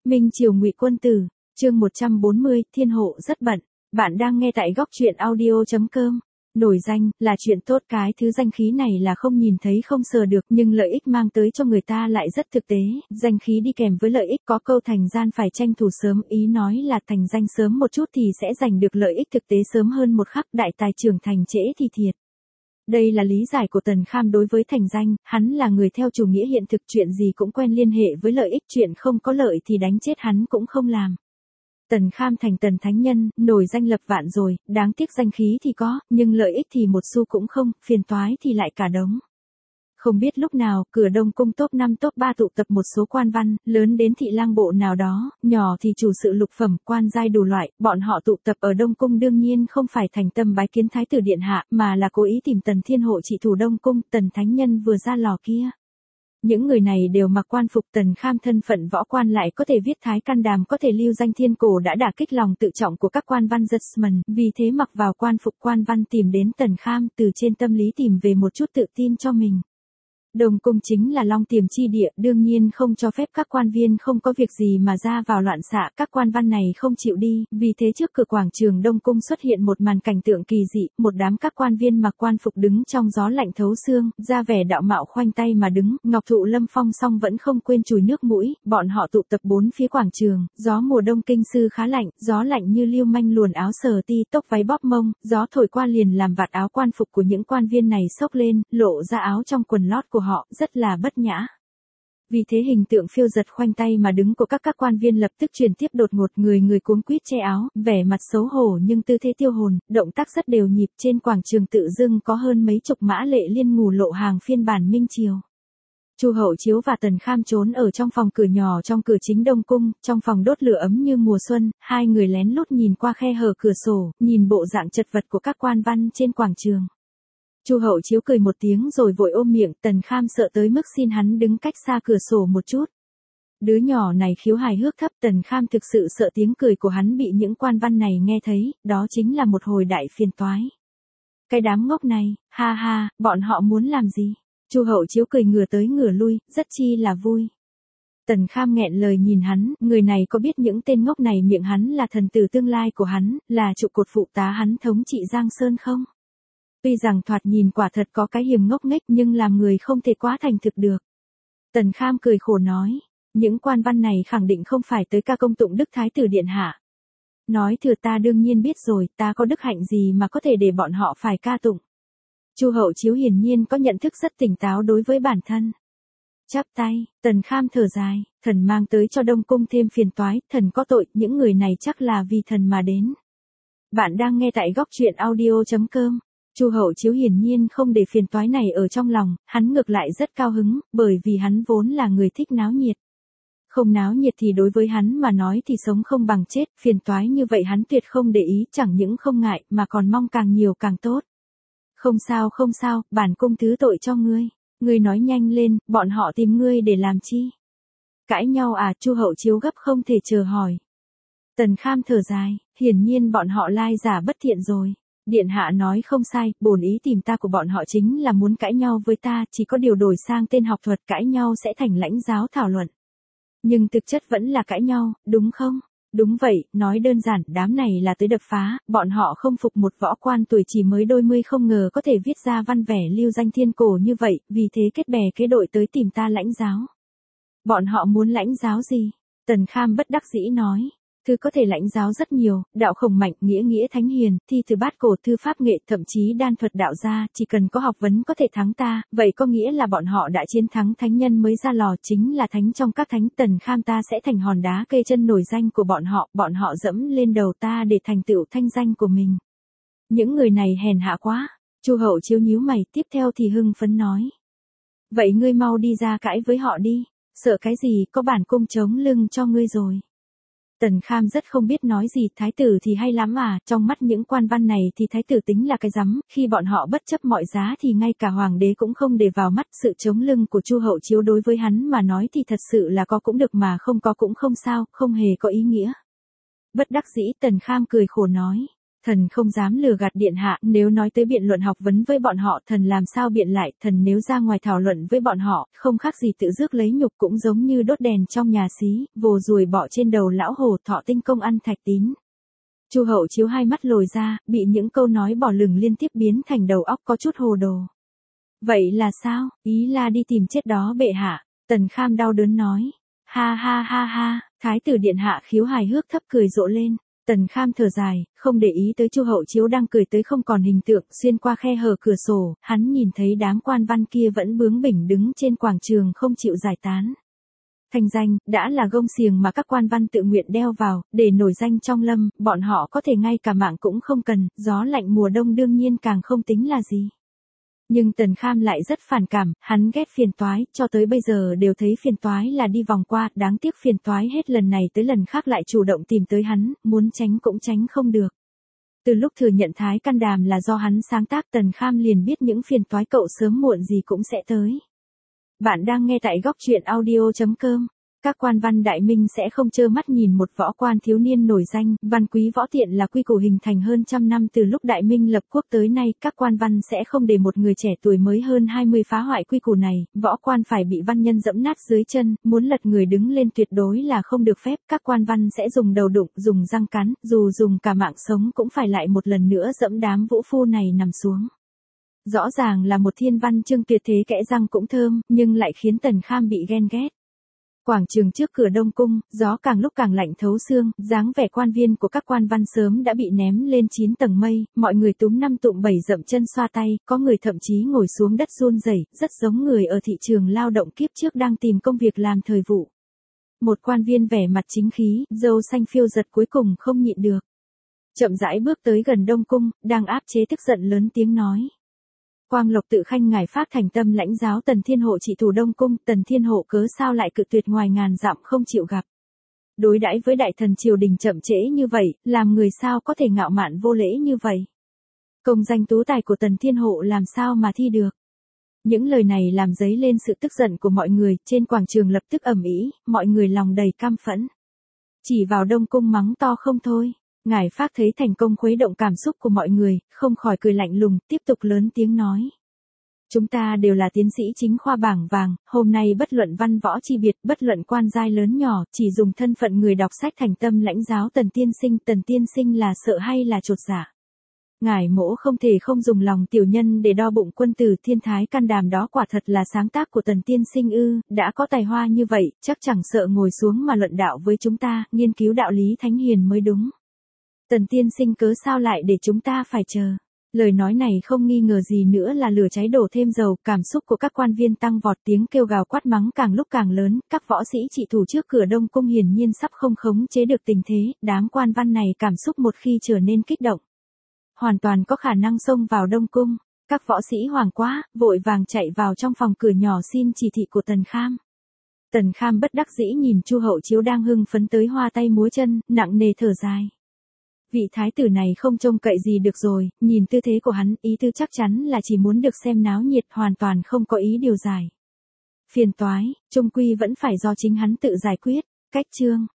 Minh Triều Ngụy Quân Tử, chương 140, Thiên Hộ rất bận. Bạn đang nghe tại góc truyện audio.com. Nổi danh là chuyện tốt, cái thứ danh khí này là không nhìn thấy không sờ được, nhưng lợi ích mang tới cho người ta lại rất thực tế. Danh khí đi kèm với lợi ích, có câu thành gian phải tranh thủ sớm, ý nói là thành danh sớm một chút thì sẽ giành được lợi ích thực tế sớm hơn một khắc, đại tài trưởng thành trễ thì thiệt. Đây là lý giải của Tần Kham đối với thành danh, hắn là người theo chủ nghĩa hiện thực, chuyện gì cũng quen liên hệ với lợi ích, chuyện không có lợi thì đánh chết hắn cũng không làm. Tần Kham thành Tần Thánh Nhân, nổi danh lập vạn rồi, đáng tiếc danh khí thì có, nhưng lợi ích thì một xu cũng không, phiền toái thì lại cả đống. Không biết lúc nào, cửa Đông Cung top 5 top 3 tụ tập một số quan văn, lớn đến thị lang bộ nào đó, nhỏ thì chủ sự lục phẩm, quan giai đủ loại, bọn họ tụ tập ở Đông Cung đương nhiên không phải thành tâm bái kiến Thái tử Điện Hạ, mà là cố ý tìm Tần Thiên Hộ trị thủ Đông Cung, Tần Thánh Nhân vừa ra lò kia. Những người này đều mặc quan phục, Tần Kham thân phận võ quan lại có thể viết thái can đàm, có thể lưu danh thiên cổ đã đả kích lòng tự trọng của các quan văn Dutchman, vì thế mặc vào quan phục quan văn tìm đến Tần Kham, từ trên tâm lý tìm về một chút tự tin cho mình. Đông Cung chính là long tiềm chi địa, đương nhiên không cho phép các quan viên không có việc gì mà ra vào loạn xạ, các quan văn này không chịu đi, vì thế trước cửa quảng trường Đông Cung xuất hiện một màn cảnh tượng kỳ dị, một đám các quan viên mặc quan phục đứng trong gió lạnh thấu xương, ra vẻ đạo mạo khoanh tay mà đứng, Ngọc Thụ Lâm Phong song vẫn không quên chùi nước mũi, bọn họ tụ tập bốn phía quảng trường, gió mùa đông kinh sư khá lạnh, gió lạnh như liêu manh luồn áo sờ ti, tóc váy bóp mông, gió thổi qua liền làm vạt áo quan phục của những quan viên này xốc lên, lộ ra áo trong quần lót của họ, rất là bất nhã. Vì thế hình tượng phiêu dật khoanh tay mà đứng của các quan viên lập tức chuyển tiếp đột ngột, người cuống quýt che áo, vẻ mặt xấu hổ nhưng tư thế tiêu hồn, động tác rất đều nhịp, trên quảng trường tự dưng có hơn mấy chục mã lệ liên ngủ lộ hàng phiên bản Minh Triều. Chu Hậu Chiếu và Tần Kham trốn ở trong phòng cửa nhỏ trong cửa chính Đông Cung, trong phòng đốt lửa ấm như mùa xuân, hai người lén lút nhìn qua khe hở cửa sổ, nhìn bộ dạng chật vật của các quan văn trên quảng trường. Chu Hậu Chiếu cười một tiếng rồi vội ôm miệng, Tần Kham sợ tới mức xin hắn đứng cách xa cửa sổ một chút. Đứa nhỏ này khiếu hài hước thấp, Tần Kham thực sự sợ tiếng cười của hắn bị những quan văn này nghe thấy, đó chính là một hồi đại phiền toái. Cái đám ngốc này, ha ha, bọn họ muốn làm gì? Chu Hậu Chiếu cười ngửa tới ngửa lui, rất chi là vui. Tần Kham nghẹn lời nhìn hắn, người này có biết những tên ngốc này miệng hắn là thần tử tương lai của hắn, là trụ cột phụ tá hắn thống trị Giang Sơn không? Tuy rằng thoạt nhìn quả thật có cái hiểm ngốc nghếch nhưng làm người không thể quá thành thực được. Tần Kham cười khổ nói, những quan văn này khẳng định không phải tới ca công tụng Đức Thái tử Điện Hạ. Nói thừa ta đương nhiên biết rồi, ta có đức hạnh gì mà có thể để bọn họ phải ca tụng. Chu Hậu Chiếu hiển nhiên có nhận thức rất tỉnh táo đối với bản thân. Chắp tay, Tần Kham thở dài, thần mang tới cho Đông Cung thêm phiền toái, thần có tội, những người này chắc là vì thần mà đến. Bạn đang nghe tại góc truyện audio.com. Chu Hậu Chiếu hiển nhiên không để phiền toái này ở trong lòng, hắn ngược lại rất cao hứng, bởi vì hắn vốn là người thích náo nhiệt. Không náo nhiệt thì đối với hắn mà nói thì sống không bằng chết, phiền toái như vậy hắn tuyệt không để ý, chẳng những không ngại mà còn mong càng nhiều càng tốt. Không sao, bản cung thứ tội cho ngươi. Ngươi nói nhanh lên, bọn họ tìm ngươi để làm chi? Cãi nhau à? Chu Hậu Chiếu gấp không thể chờ hỏi. Tần Kham thở dài, hiển nhiên bọn họ lai giả bất thiện rồi. Điện Hạ nói không sai, bổn ý tìm ta của bọn họ chính là muốn cãi nhau với ta, chỉ có điều đổi sang tên học thuật cãi nhau sẽ thành lãnh giáo thảo luận. Nhưng thực chất vẫn là cãi nhau, đúng không? Đúng vậy, nói đơn giản, đám này là tới đập phá, bọn họ không phục một võ quan tuổi chỉ mới đôi mươi không ngờ có thể viết ra văn vẻ lưu danh thiên cổ như vậy, vì thế kết bè kết đội tới tìm ta lãnh giáo. Bọn họ muốn lãnh giáo gì? Tần Kham bất đắc dĩ nói. Thư có thể lãnh giáo rất nhiều, đạo khổng mạnh, nghĩa thánh hiền, thi từ bát cổ, thư pháp nghệ, thậm chí đan thuật đạo gia, chỉ cần có học vấn có thể thắng ta, vậy có nghĩa là bọn họ đã chiến thắng thánh nhân mới ra lò, chính là thánh trong các thánh. Tần Kham ta sẽ thành hòn đá kê chân nổi danh của bọn họ dẫm lên đầu ta để thành tựu thanh danh của mình. Những người này hèn hạ quá. Chu Hậu Chiếu nhíu mày, tiếp theo thì hưng phấn nói. Vậy ngươi mau đi ra cãi với họ đi, sợ cái gì, có bản cung chống lưng cho ngươi rồi. Tần Kham rất không biết nói gì, thái tử thì hay lắm à, trong mắt những quan văn này thì thái tử tính là cái rắm, khi bọn họ bất chấp mọi giá thì ngay cả hoàng đế cũng không để vào mắt, sự chống lưng của Chu Hậu Chiếu đối với hắn mà nói thì thật sự là có cũng được mà không có cũng không sao, không hề có ý nghĩa. Bất đắc dĩ Tần Kham cười khổ nói, Thần không dám lừa gạt điện hạ, nếu nói tới biện luận học vấn với bọn họ, thần làm sao biện lại, thần nếu ra ngoài thảo luận với bọn họ, không khác gì tự rước lấy nhục, cũng giống như đốt đèn trong nhà xí, vồ ruồi bọ trên đầu lão hồ, thọ tinh công ăn thạch tín. Chu Hậu Chiếu hai mắt lồi ra, bị những câu nói bỏ lửng liên tiếp biến thành đầu óc có chút hồ đồ. Vậy là sao, ý là đi tìm chết đó bệ hạ. Tần Kham đau đớn nói. Ha ha ha ha, thái tử điện hạ khiếu hài hước thấp cười rộ lên. Tần Kham thở dài, không để ý tới Chu Hậu Chiếu đang cười tới không còn hình tượng, xuyên qua khe hở cửa sổ, hắn nhìn thấy đám quan văn kia vẫn bướng bỉnh đứng trên quảng trường không chịu giải tán. Thành danh, đã là gông xiềng mà các quan văn tự nguyện đeo vào, để nổi danh trong lâm, bọn họ có thể ngay cả mạng cũng không cần, gió lạnh mùa đông đương nhiên càng không tính là gì. Nhưng Tần Kham lại rất phản cảm, hắn ghét phiền toái, cho tới bây giờ đều thấy phiền toái là đi vòng qua, đáng tiếc phiền toái hết lần này tới lần khác lại chủ động tìm tới hắn, muốn tránh cũng tránh không được. Từ lúc thừa nhận Thái Can Đàm là do hắn sáng tác, Tần Kham liền biết những phiền toái cậu sớm muộn gì cũng sẽ tới. Bạn đang nghe tại góc truyện audio.com. Các quan văn đại minh sẽ không trơ mắt nhìn một võ quan thiếu niên nổi danh, văn quý võ tiện là quy củ hình thành hơn trăm năm từ lúc đại minh lập quốc tới nay, các quan văn sẽ không để một người trẻ tuổi mới hơn 20 phá hoại quy củ này, võ quan phải bị văn nhân dẫm nát dưới chân, muốn lật người đứng lên tuyệt đối là không được phép, các quan văn sẽ dùng đầu đụng, dùng răng cắn, dù dùng cả mạng sống cũng phải lại một lần nữa dẫm đám vũ phu này nằm xuống. Rõ ràng là một thiên văn chương tuyệt thế kẽ răng cũng thơm, nhưng lại khiến Tần Kham bị ghen ghét. Quảng trường trước cửa Đông Cung, gió càng lúc càng lạnh thấu xương, dáng vẻ quan viên của các quan văn sớm đã bị ném lên 9 tầng mây, mọi người túm năm tụm bảy dậm chân xoa tay, có người thậm chí ngồi xuống đất run rẩy, rất giống người ở thị trường lao động kiếp trước đang tìm công việc làm thời vụ. Một quan viên vẻ mặt chính khí, râu xanh phiêu giật cuối cùng không nhịn được. Chậm rãi bước tới gần Đông Cung, đang áp chế tức giận lớn tiếng nói. Quang Lộc tự khanh ngài phát thành tâm lãnh giáo Tần Thiên Hộ trị thủ Đông Cung, Tần Thiên Hộ cớ sao lại cự tuyệt ngoài ngàn dặm không chịu gặp. Đối đãi với đại thần triều đình chậm trễ như vậy, làm người sao có thể ngạo mạn vô lễ như vậy. Công danh tú tài của Tần Thiên Hộ làm sao mà thi được. Những lời này làm dấy lên sự tức giận của mọi người, trên quảng trường lập tức ầm ĩ, mọi người lòng đầy căm phẫn. Chỉ vào Đông Cung mắng to không thôi. Ngài Phác thấy thành công khuấy động cảm xúc của mọi người, không khỏi cười lạnh lùng, tiếp tục lớn tiếng nói. Chúng ta đều là tiến sĩ chính khoa bảng vàng, hôm nay bất luận văn võ chi biệt, bất luận quan giai lớn nhỏ, chỉ dùng thân phận người đọc sách thành tâm lãnh giáo Tần Tiên Sinh là sợ hay là chột dạ. Ngài mỗ không thể không dùng lòng tiểu nhân để đo bụng quân tử Thiên Thái Can Đàm đó quả thật là sáng tác của Tần Tiên Sinh ư, đã có tài hoa như vậy, chắc chẳng sợ ngồi xuống mà luận đạo với chúng ta, nghiên cứu đạo lý thánh hiền mới đúng. Tần Tiên Sinh cớ sao lại để chúng ta phải chờ. Lời nói này không nghi ngờ gì nữa là lửa cháy đổ thêm dầu, cảm xúc của các quan viên tăng vọt, tiếng kêu gào quát mắng càng lúc càng lớn, các võ sĩ trị thủ trước cửa Đông Cung hiển nhiên sắp không khống chế được tình thế, đám quan văn này cảm xúc một khi trở nên kích động. Hoàn toàn có khả năng xông vào Đông Cung, các võ sĩ hoảng quá, vội vàng chạy vào trong phòng cửa nhỏ xin chỉ thị của Tần Kham. Tần Kham bất đắc dĩ nhìn Chu Hậu Chiếu đang hưng phấn tới hoa tay múa chân, nặng nề thở dài. Vị thái tử này không trông cậy gì được rồi, nhìn tư thế của hắn, ý tư chắc chắn là chỉ muốn được xem náo nhiệt, hoàn toàn không có ý điều giải. Phiền toái, chung quy vẫn phải do chính hắn tự giải quyết. Cách chương